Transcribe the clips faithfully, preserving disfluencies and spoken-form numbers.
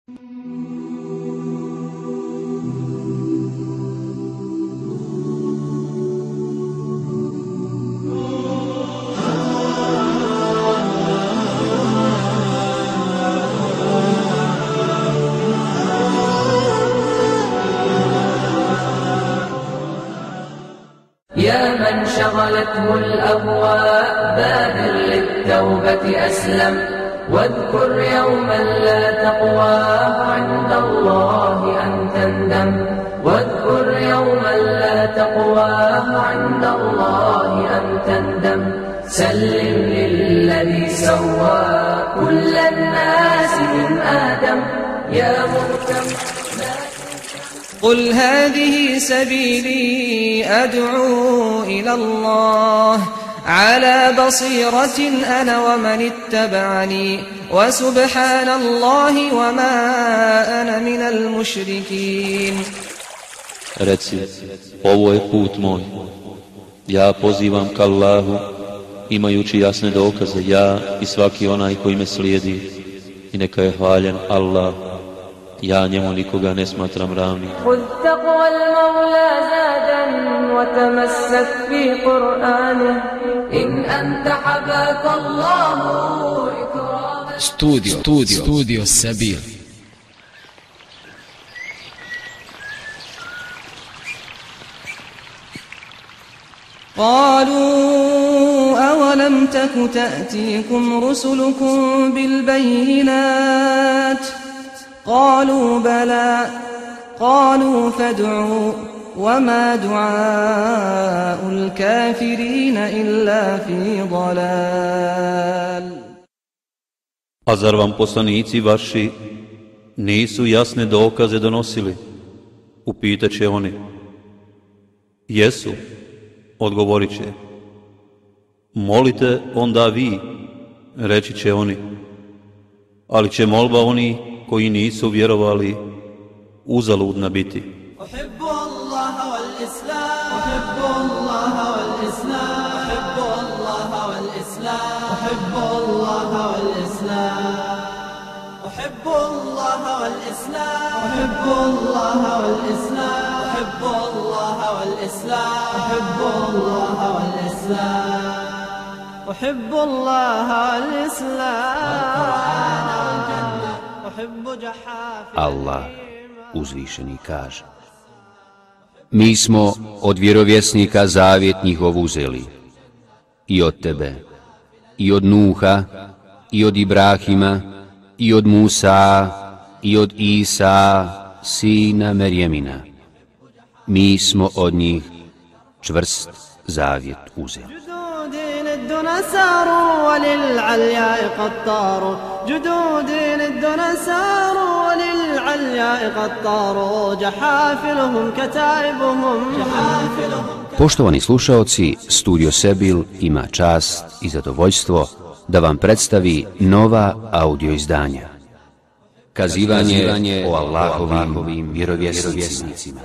يا من شغلته الأهواء بادر للتوبة أسلم واذكر يوما لا تقواه عند الله أن تندم واذكر يوما لا تقواه عند الله أن تندم سلم للذي سوى كل الناس من آدم يا مهتم قل هذه سبيلي أدعو إلى الله على بصيرة أنا ومن اتبعني وسبحان الله وما أنا من المشركين. Reci, ovo je put moj, ja pozivam k Allahu, imajući jasne dokaze, ja i svaki onaj koji me slijedi, i neka je hvaljen Allah, ja njemu nikoga ne smatram ravnim. خذ تقوى المولى زادا وتمسك في قرآنه إن أنت حباك الله إكراما. Studio, studio, studio Sabil. قالوا أولم تك تأتيكم رسلكم بالبينات قالوا بلى قالوا فادعوا وما دعاء الكافرين إلا في ضلال. A zar vam poslanici vaši nisu jasne dokaze donosili? Upitaće oni. Jesu, odgovorit će. Molite onda vi, reći će oni. Ali će molba oni koji nisu vjerovali uzaludna biti. أحب الله والإسلام أحب الله والإسلام أحب الله والإسلام أحب الله والإسلام أحب الله والإسلام أحب الله والإسلام أحب الله والإسلام أحب الله والإسلام أحب الله والإسلام أحب جحافل Allah uzvišeni kaže: Mi smo od vjerovjesnika zavjet njihov uzeli, i od tebe, i od Nuha, i od Ibrahima, i od Musa, i od Isa, sina Merjemina. Mi smo od njih čvrst zavjet uzeli. جدودي ساروا وللعلياء قد طاروا جدودي للدنا ساروا وللعلياء قد طاروا جحافلهم كتائبهم جحافلهم. Poštovani slušaoci, Studio Sebil ima čast i zadovoljstvo da vam predstavi nova audio izdanja. Kazivanje o Allahovim vjerovjesnicima.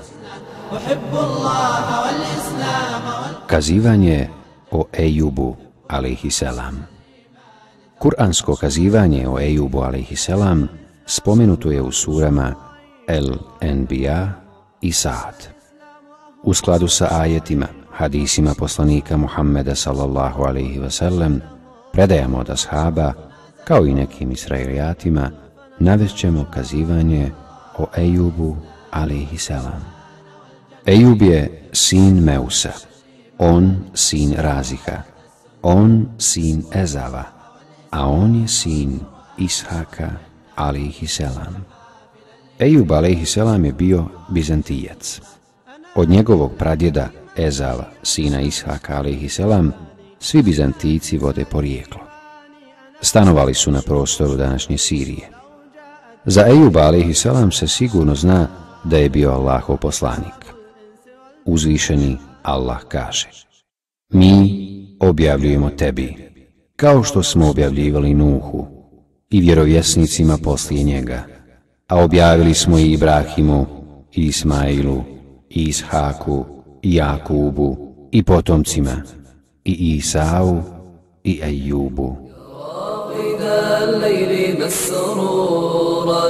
Kazivanje o Ejubu alejhiselam. Kur'ansko kazivanje o Ejubu alejhiselam spomenuto je u surama El-Enbiya i Sa'd. U skladu sa ajetima, hadisima poslanika Muhammeda sallallahu alaihi wasallam, predajamo od ashaba, kao i nekim israelijatima, navešćemo kazivanje o Ejubu alejhiselam. Ejub je sin Meusa, on sin Raziha, on sin Ezava, a on je sin Ishaka alejhiselam. Ejub alejhiselam je bio Bizantijac. Od njegovog pradjeda Ezava, sina Ishaka alejhiselam, svi Bizantijci vode porijeklo. Stanovali su na prostoru današnje Sirije. Za Ejuba alejhiselam se sigurno zna da je bio Allahov poslanik. Uzvišeni Allah kaže: Mi objavljujemo tebi, kao što smo objavljivali Nuhu i vjerovjesnicima poslije njega, a objavili smo i Ibrahimu, i Ismailu, i Ishaku, i Jakubu, i potomcima, i Isau, i Ejubu. ذا الليل مسرورا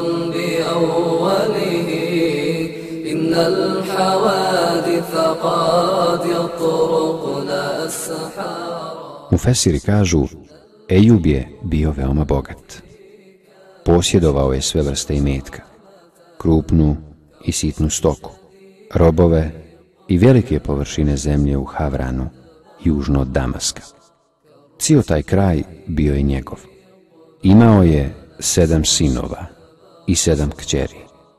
بأوله إن الحوادث قد يطرقنا السحار. Mufesiri kažu, Ejub je bio veoma bogat. Posjedovao je sve vrste imetka, krupnu i sitnu stoku, robove i velike površine zemlje u Havranu, južno od Damaska. Cijel taj kraj bio je njegov. Imao je sedam sinova i sedam kćeri.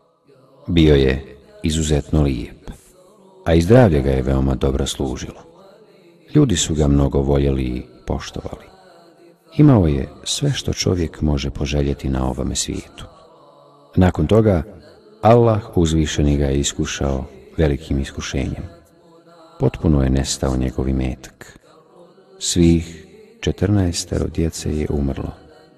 Bio je izuzetno lijep, a i zdravlje ga je veoma dobro služilo. Ljudi su ga mnogo voljeli i poštovali. Imao je sve što čovjek može poželjeti na ovome svijetu. Nakon toga, Allah uzvišeni ga je iskušao velikim iskušenjem. Potpuno je nestao njegov imetak. Svih četrnaestero djece je umrlo.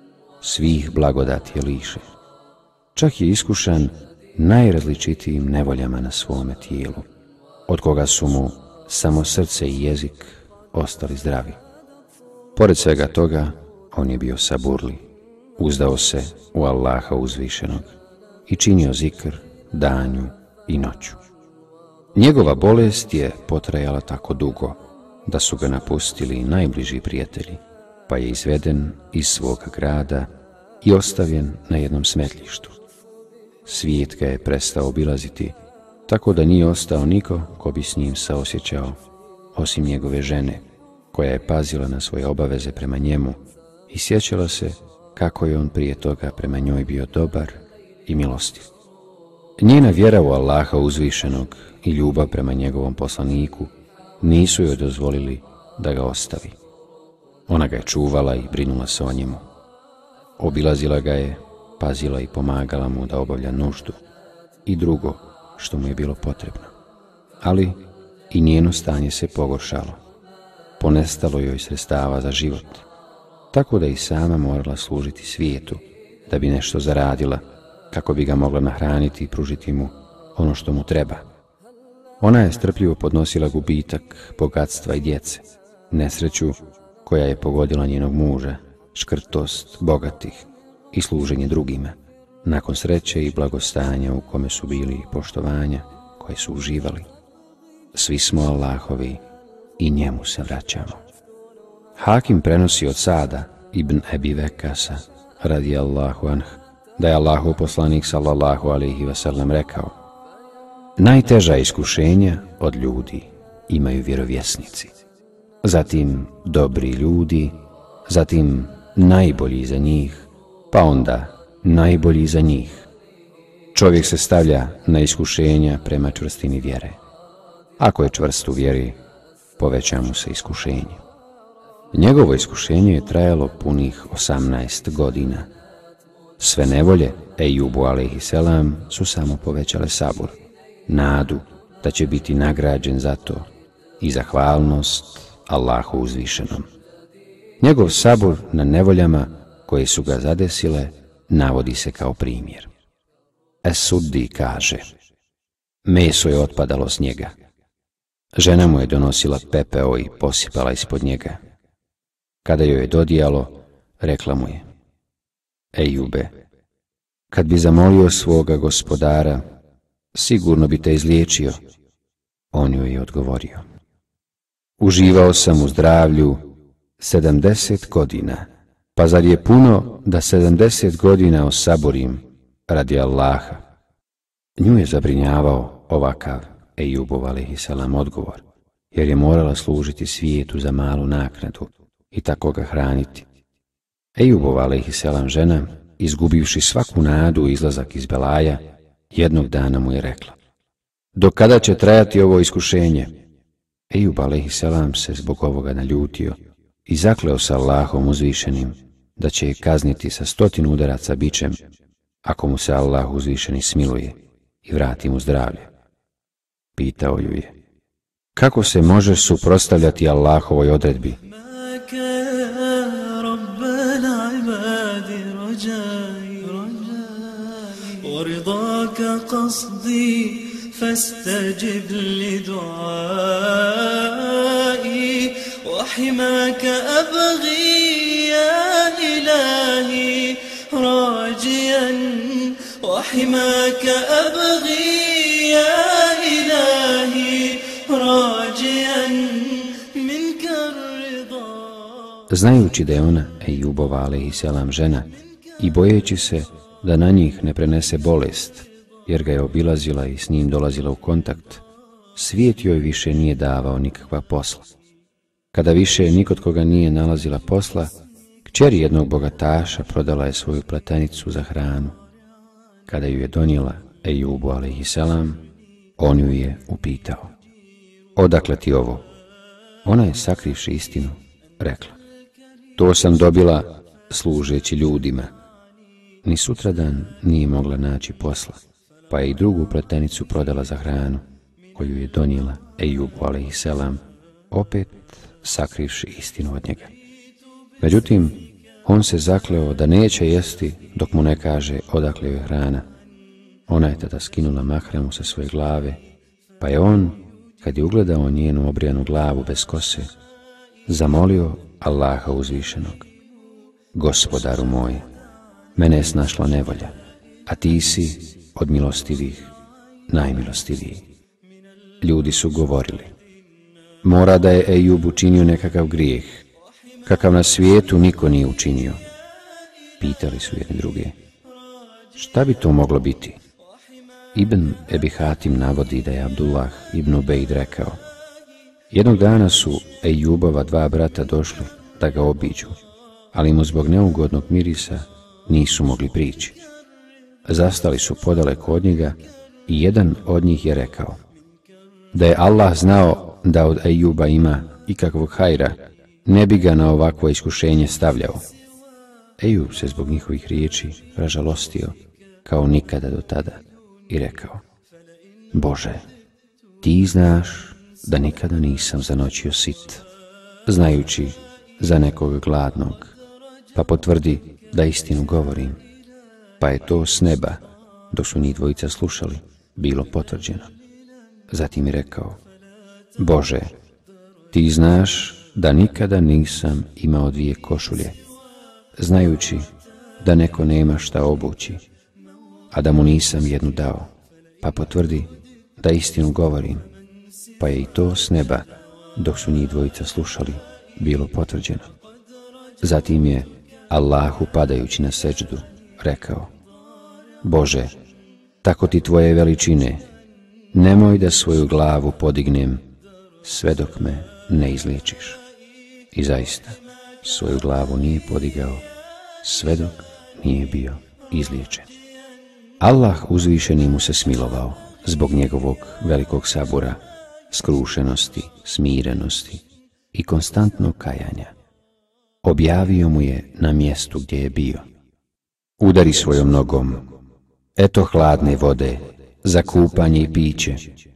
Svih blagodati je lišen. Čak je iskušan najrazličitijim nevoljama na svome tijelu, od koga su mu samo srce i jezik ostali zdravi. Pored svega toga, on je bio saburli, uzdao se u Allaha uzvišenog i činio zikr danju i noću. Njegova bolest je potrajala tako dugo da su ga napustili najbliži prijatelji, pa je izveden iz svog grada i ostavljen na jednom smetlištu. Svijet ga je prestao obilaziti, tako da nije ostao niko ko bi s njim saosjećao, osim njegove žene, koja je pazila na svoje obaveze prema njemu i sjećala se kako je on prije toga prema njoj bio dobar i milostiv. Njena vjera u Allaha uzvišenog i ljubav prema njegovom poslaniku nisu joj dozvolili da ga ostavi. Ona ga je čuvala i brinula se o njemu. Obilazila ga je, pazila i pomagala mu da obavlja nuždu i drugo što mu je bilo potrebno. Ali i njeno stanje se pogoršalo. Ponestalo joj sredstava za život, tako da i sama morala služiti svijetu da bi nešto zaradila, kako bi ga mogla nahraniti i pružiti mu ono što mu treba. Ona je strpljivo podnosila gubitak bogatstva i djece, nesreću koja je pogodila njenog muža, škrtost bogatih i služenje drugima, nakon sreće i blagostanja u kome su bili i poštovanja koje su uživali. Svi smo Allahovi i njemu se vraćamo. Hakim prenosi od Sada ibn Ebi Vekasa, radijallahu anh, da je Allahov poslanik sallallahu alejhi ve sellem rekao: najteža iskušenja od ljudi imaju vjerovjesnici, zatim dobri ljudi, zatim najbolji za njih, pa onda najbolji za njih. Čovjek se stavlja na iskušenja prema čvrstini vjere. Ako je čvrst u vjeri, poveća mu se iskušenje. Njegovo iskušenje je trajalo punih osamnaest godina. Sve nevolje Ejubu alejhiselam su samo povećale sabur, nadu da će biti nagrađen za to i zahvalnost Allahu uzvišenom. Njegov sabur na nevoljama koje su ga zadesile navodi se kao primjer. Es-Suddi kaže: meso je otpadalo s njega. Žena mu je donosila pepeo i posipala ispod njega. Kada joj je dodijalo, rekla mu je: Ejube, kad bi zamolio svoga gospodara, sigurno bi te izliječio. On joj je odgovorio: uživao sam u zdravlju sedamdeset godina, pa zar je puno da sedamdeset godina osaborim radi Allaha? Nju je zabrinjavao ovakav Ejubov alejhiselam odgovor, jer je morala služiti svijetu za malu naknadu i tako ga hraniti. Ejubova alejhiselam žena, izgubivši svaku nadu u izlazak iz belaja, jednog dana mu je rekla: do kada će trajati ovo iskušenje? Ejub alejhiselam se zbog ovoga naljutio i zakleo sa Allahom uzvišenim da će je kazniti sa stotinu udaraca bičem ako mu se Allah uzvišeni smiluje i vrati mu zdravlje. Pitao ju je: kako se možeš suprotstavljati Allahovoj odredbi? ورضاك قصدي فاستجب لدعائي وحماك أبغي يا إلهي راجيا وحماك أبغي يا إلهي راجيا منك الرضا. Znajući da je ona Ejubova alejhiselam žena i bojeći se da na njih ne prenese bolest, jer ga je obilazila i s njim dolazila u kontakt, svijet joj više nije davao nikakva posla. Kada više nikod koga nije nalazila posla, kćeri jednog bogataša prodala je svoju pletenicu za hranu. Kada ju je donijela Ejubu alejhiselam, on ju je upitao: odakle ti ovo? Ona je, sakrivši istinu, rekla: to sam dobila služeći ljudima. Ni sutradan nije mogla naći posla, pa je i drugu pletenicu prodala za hranu, koju je donijela Ejubu alejhiselam, opet sakrivši istinu od njega. Međutim, on se zakleo da neće jesti dok mu ne kaže odakle joj hrana. Ona je tada skinula mahremu sa svoje glave, pa je on, kad je ugledao njenu obrijanu glavu bez kose, zamolio Allaha uzvišenog: Gospodaru moj, mene je snašla nevolja, a ti si od milostivih najmilostiviji. Ljudi su govorili: mora da je Ejub učinio nekakav grijeh, kakav na svijetu niko nije učinio. Pitali su jedni druge: šta bi to moglo biti? Ibn Ebi Hatim navodi da je Abdullah ibn Ubejd rekao: jednog dana su Ejubova dva brata došli da ga obiđu, ali mu zbog neugodnog mirisa nisu mogli prići. Zastali su podaleko od njega i jedan od njih je rekao: da je Allah znao da od Ejuba ima ikakvog hajra, ne bi ga na ovakvo iskušenje stavljao. Ejub se zbog njihovih riječi ražalostio kao nikada do tada i rekao: Bože, ti znaš da nikada nisam zanoćio sit, znajući za nekog gladnog, pa potvrdi da istinu govorim. Pa je to s neba, dok su njih dvojica slušali, bilo potvrđeno. Zatim je rekao: Bože, ti znaš da nikada nisam imao dvije košulje, znajući da neko nema šta obući, a da mu nisam jednu dao, pa potvrdi da istinu govorim. Pa je i to s neba, dok su njih dvojica slušali, bilo potvrđeno. Zatim je Allahu padajući na seđdu rekao: Bože, tako ti tvoje veličine, nemoj da svoju glavu podignem sve dok me ne izliječiš. I zaista svoju glavu nije podigao sve dok nije bio izliječen. Allah uzvišeni mu se smilovao zbog njegovog velikog sabura, skrušenosti, smirenosti i konstantnog kajanja. Objavio mu je na mjestu gdje je bio: udari svojom nogom, eto hladne vode za kupanje i piće.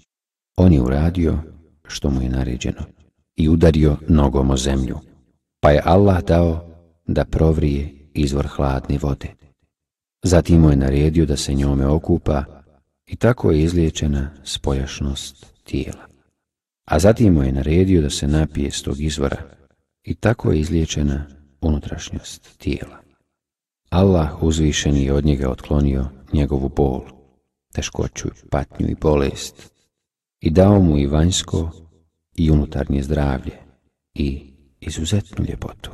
On je uradio što mu je naređeno i udario nogom o zemlju, pa je Allah dao da provrije izvor hladne vode. Zatim mu je naredio da se njome okupa i tako je izliječena spoljašnost tijela. A zatim mu je naredio da se napije s tog izvora i tako je izliječena unutrašnjost tijela. Allah uzvišeni je od njega otklonio njegovu bol, teškoću, patnju i bolest i dao mu i vanjsko i unutarnje zdravlje i izuzetnu ljepotu.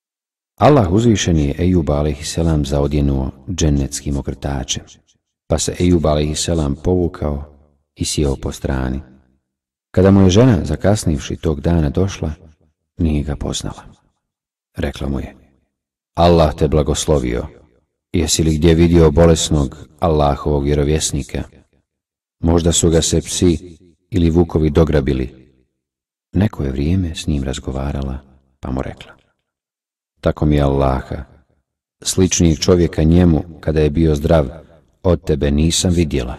Allah uzvišeni je Ejuba alejhiselam zaodjenuo džennetskim ogrtačem, pa se Ejub alejhiselam povukao i sjeo po strani. Kada mu je žena, zakasnivši tog dana, došla, nije ga poznala. Rekla mu je: Allah te blagoslovio, jesi li gdje vidio bolesnog Allahovog vjerovjesnika? Možda su ga se psi ili vukovi dograbili. Neko je vrijeme s njim razgovarala, pa mu rekla: tako mi je Allaha, sličnijeg čovjeka njemu kada je bio zdrav od tebe nisam vidjela.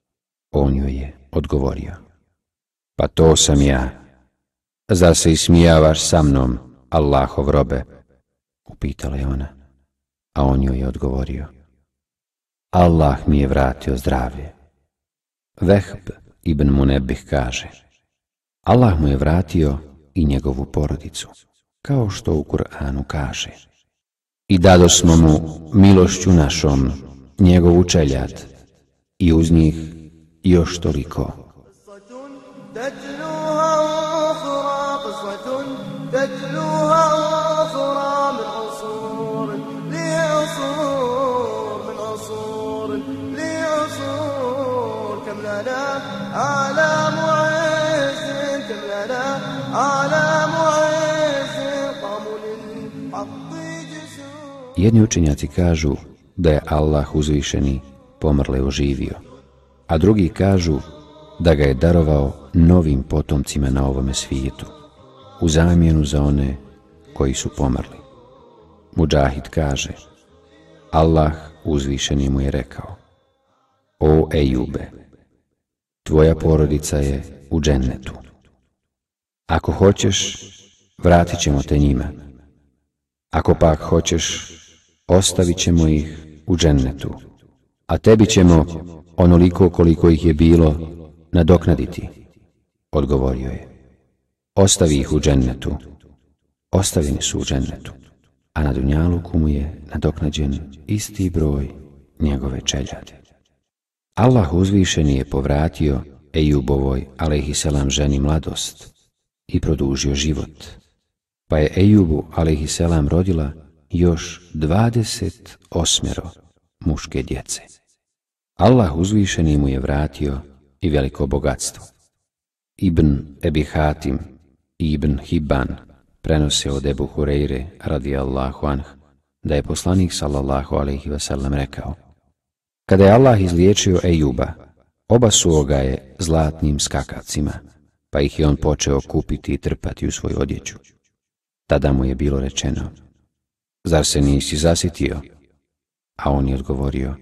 On joj je odgovorio: pa to sam ja. Zar se ismijavaš sa mnom, Allahov robe? Upitala je ona, a on joj je odgovorio: Allah mi je vratio zdravlje. Vehb ibn Munebih kaže: Allah mu je vratio i njegovu porodicu, kao što u Kur'anu kaže: I dadosmo mu milošću našom njegovu čeljad i uz njih još toliko. Jedni učenjaci kažu da je Allah uzvišeni pomrle oživio, a drugi kažu da ga je darovao novim potomcima na ovome svijetu, u zamjenu za one koji su pomrli. Mudžahid kaže, Allah uzvišeni mu je rekao: O Ejube, tvoja porodica je u džennetu. Ako hoćeš, vratit ćemo te njima. Ako pak hoćeš, ostavit ćemo ih u džennetu, a tebi ćemo onoliko koliko ih je bilo nadoknaditi. Odgovorio je: Ostavi ih u džennetu. Ostavljeni su u džennetu, a na dunjaluku mu je nadoknađen isti broj njegove čeljade. Allah uzvišeni je povratio Ejubovoj alejhiselam ženi mladost i produžio život, pa je Ejubu alejhiselam rodila još dvadeset osmero muške djece. Allah uzvišeni mu je vratio i veliko bogatstvo. Ibn Ebi Hatim i Ibn Hibban prenose od Ebu Hureyre radijallahu anh da je poslanik sallallahu alejhi ve sellem rekao: Kada je Allah izliječio Ejuba, obasuo ga je zlatnim skakavcima, pa ih je on počeo kupiti i trpati u svoju odjeću. Tada mu je bilo rečeno: Zar se nisi zasitio? A on je odgovorio: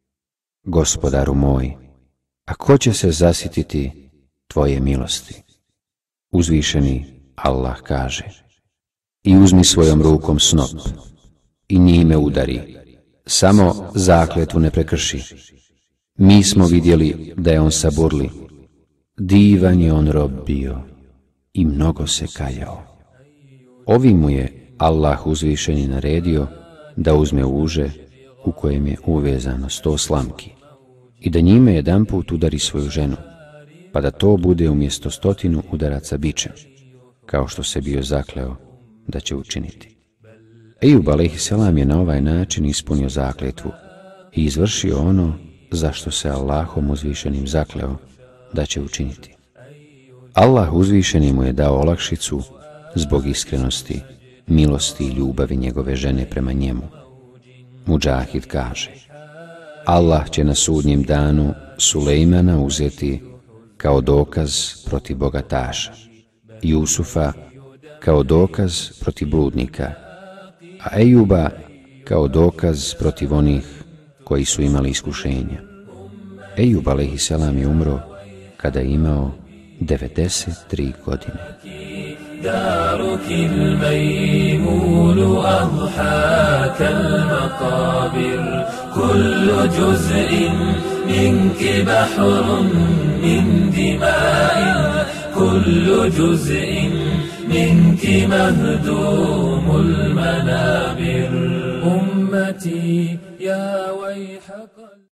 Gospodaru moj, a ko će se zasititi tvoje milosti? Uzvišeni Allah kaže: I uzmi svojom rukom snop i njime udari, samo zakletvu ne prekrši. Mi smo vidjeli da je on saburli, divan je on rob bio i mnogo se kajao. Ovim mu je Allah uzvišeni naredio da uzme uže u kojem je uvezano sto slamki i da njime jedanput udari svoju ženu, pa da to bude umjesto stotinu udaraca bičem, kao što se bio zakleo da će učiniti. Ejub alejhiselam je na ovaj način ispunio zakletvu i izvršio ono za što se Allahom uzvišenim zakleo da će učiniti. Allah uzvišeni mu je dao olakšicu zbog iskrenosti, milosti i ljubavi njegove žene prema njemu. Mudžahid kaže: Allah će na sudnjem danu Sulejmana uzeti kao dokaz protiv bogataša, Jusufa kao dokaz protiv bludnika, a Ejuba kao dokaz protiv onih koji su imali iskušenja. Ejub alejhiselam je umro kada je imao devedeset tri godine. دارك الميمون أضحى كالمقابر كل جزء منك بحر من دماء كل جزء منك مهدوم المنابر أمتي يا ويح